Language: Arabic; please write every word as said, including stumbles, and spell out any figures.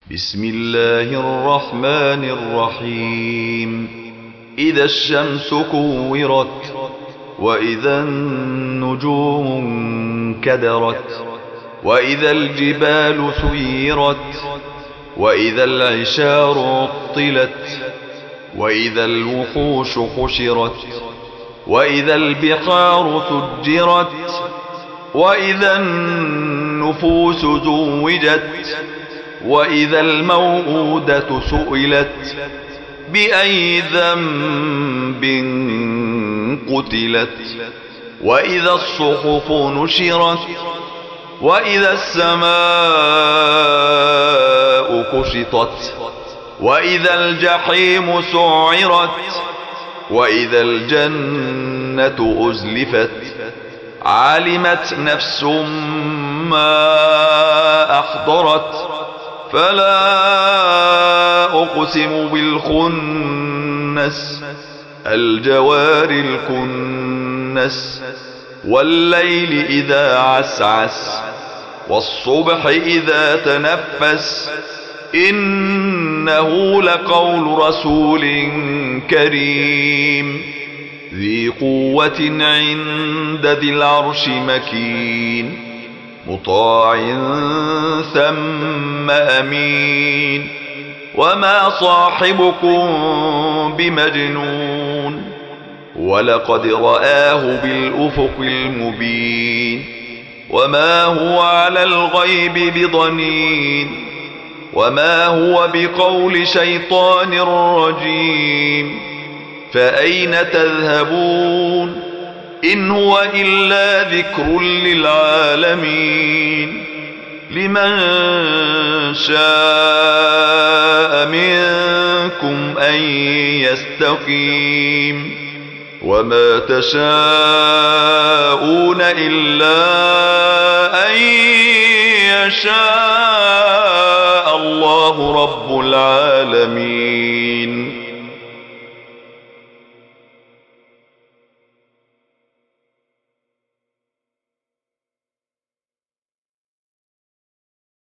بسم الله الرحمن الرحيم إذا الشمس كورت وإذا النجوم انكدرت وإذا الجبال سيرت وإذا العشار عطلت وإذا الوحوش حشرت وإذا البحار سجرت وإذا النفوس زوجت وإذا الموءودة سئلت بأي ذنب قتلت وإذا الصحف نشرت وإذا السماء كشطت وإذا الجحيم سعرت وإذا الجنة أزلفت علمت نفس ما أحضرت فلا أقسم بالخنس الجوار الكنس والليل إذا عسعس والصبح إذا تنفس إنه لقول رسول كريم ذي قوة عند ذي العرش مكين مطاع ثم أمين وما صاحبكم بمجنون ولقد رآه بالأفق المبين وما هو على الغيب بضنين وما هو بقول شيطان رجيم فأين تذهبون إن هو إلا ذكر للعالمين لمن شاء منكم أن يستقيم وما تشاءون إلا أن يشاء الله رب العالمين.